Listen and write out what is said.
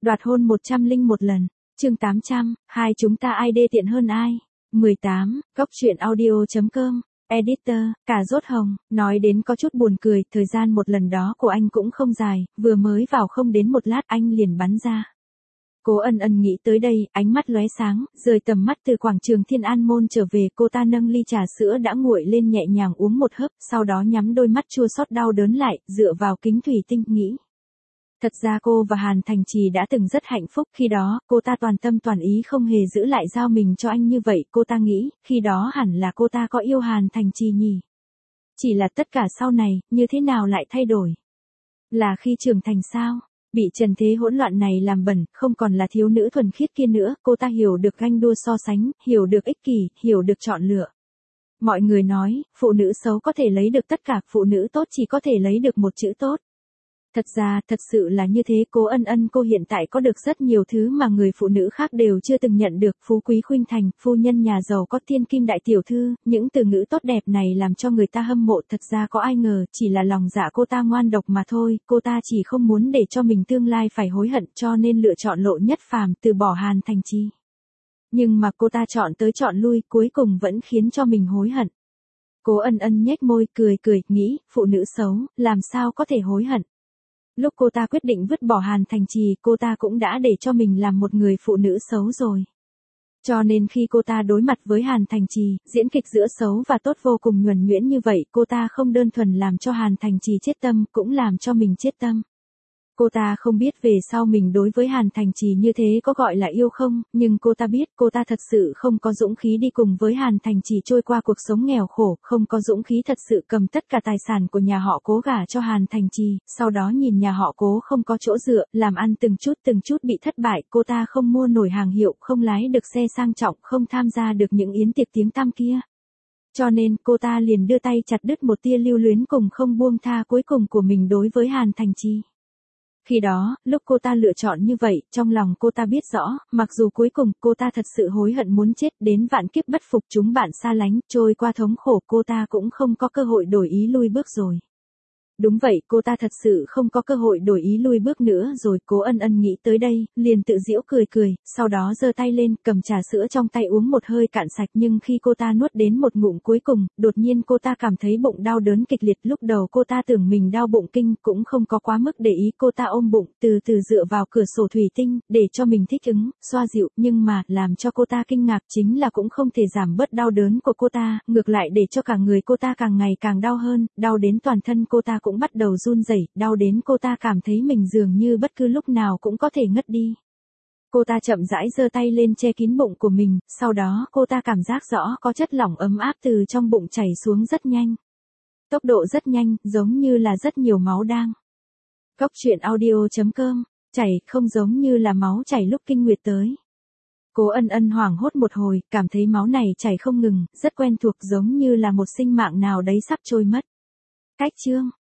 Đoạt hôn 101 lần. Chương 800, hai chúng ta ai đê tiện hơn ai? 18, Góc truyện audio.com. Editor, cà rốt hồng, nói đến có chút buồn cười, thời gian một lần đó của anh cũng không dài, vừa mới vào không đến một lát anh liền bắn ra. Cố Ân Ân nghĩ tới đây, ánh mắt lóe sáng, rời tầm mắt từ quảng trường Thiên An Môn trở về, cô ta nâng ly trà sữa đã nguội lên nhẹ nhàng uống một hớp, sau đó nhắm đôi mắt chua xót đau đớn lại, dựa vào kính thủy tinh, nghĩ. Thật ra cô và Hàn Thành Trì đã từng rất hạnh phúc, khi đó, cô ta toàn tâm toàn ý không hề giữ lại giao mình cho anh như vậy, cô ta nghĩ, khi đó hẳn là cô ta có yêu Hàn Thành Trì nhỉ. Chỉ là tất cả sau này, như thế nào lại thay đổi? Là khi trưởng thành sao? Bị trần thế hỗn loạn này làm bẩn, không còn là thiếu nữ thuần khiết kia nữa, cô ta hiểu được ganh đua so sánh, hiểu được ích kỷ, hiểu được chọn lựa. Mọi người nói, phụ nữ xấu có thể lấy được tất cả, phụ nữ tốt chỉ có thể lấy được một chữ tốt. Thật ra, thật sự là như thế, Cố Ân Ân cô hiện tại có được rất nhiều thứ mà người phụ nữ khác đều chưa từng nhận được, phú quý khuynh thành, phu nhân nhà giàu có, thiên kim đại tiểu thư, những từ ngữ tốt đẹp này làm cho người ta hâm mộ, thật ra có ai ngờ, chỉ là lòng dạ cô ta ngoan độc mà thôi, cô ta chỉ không muốn để cho mình tương lai phải hối hận cho nên lựa chọn Lộ Nhất Phàm, từ bỏ Hàn Thành Trì. Nhưng mà cô ta chọn tới chọn lui, cuối cùng vẫn khiến cho mình hối hận. Cố Ân Ân nhếch môi, cười, nghĩ, phụ nữ xấu, làm sao có thể hối hận. Lúc cô ta quyết định vứt bỏ Hàn Thành Trì, cô ta cũng đã để cho mình làm một người phụ nữ xấu rồi. Cho nên khi cô ta đối mặt với Hàn Thành Trì, diễn kịch giữa xấu và tốt vô cùng nhuần nhuyễn như vậy, cô ta không đơn thuần làm cho Hàn Thành Trì chết tâm, cũng làm cho mình chết tâm. Cô ta không biết về sau mình đối với Hàn Thành Trì như thế có gọi là yêu không, nhưng cô ta biết cô ta thật sự không có dũng khí đi cùng với Hàn Thành Trì trôi qua cuộc sống nghèo khổ, không có dũng khí thật sự cầm tất cả tài sản của nhà họ Cố gả cho Hàn Thành Trì, sau đó nhìn nhà họ Cố không có chỗ dựa, làm ăn từng chút bị thất bại, cô ta không mua nổi hàng hiệu, không lái được xe sang trọng, không tham gia được những yến tiệc tiếng tăm kia. Cho nên cô ta liền đưa tay chặt đứt một tia lưu luyến cùng không buông tha cuối cùng của mình đối với Hàn Thành Trì. Khi đó, lúc cô ta lựa chọn như vậy, trong lòng cô ta biết rõ, mặc dù cuối cùng cô ta thật sự hối hận muốn chết, đến vạn kiếp bất phục chúng bạn xa lánh, trôi qua thống khổ, cô ta cũng không có cơ hội đổi ý lui bước rồi. Đúng vậy, cô ta thật sự không có cơ hội đổi ý lui bước nữa rồi, Cố Ân Ân nghĩ tới đây, liền tự giễu cười, sau đó giơ tay lên, cầm trà sữa trong tay uống một hơi cạn sạch, nhưng khi cô ta nuốt đến một ngụm cuối cùng, đột nhiên cô ta cảm thấy bụng đau đớn kịch liệt, lúc đầu cô ta tưởng mình đau bụng kinh, cũng không có quá mức để ý, cô ta ôm bụng, từ từ dựa vào cửa sổ thủy tinh, để cho mình thích ứng, xoa dịu, nhưng mà, làm cho cô ta kinh ngạc chính là cũng không thể giảm bớt đau đớn của cô ta, ngược lại để cho cả người cô ta càng ngày càng đau hơn, đau đến toàn thân cô ta cũng bắt đầu run rẩy, đau đến cô ta cảm thấy mình dường như bất cứ lúc nào cũng có thể ngất đi. Cô ta chậm rãi giơ tay lên che kín bụng của mình, sau đó cô ta cảm giác rõ có chất lỏng ấm áp từ trong bụng chảy xuống rất nhanh. Tốc độ rất nhanh, giống như là rất nhiều máu đang. Góc truyện audio.com, chảy không giống như là máu chảy lúc kinh nguyệt tới. Cố Ân Ân hoảng hốt một hồi, cảm thấy máu này chảy không ngừng, rất quen thuộc giống như là một sinh mạng nào đấy sắp trôi mất. Cách chương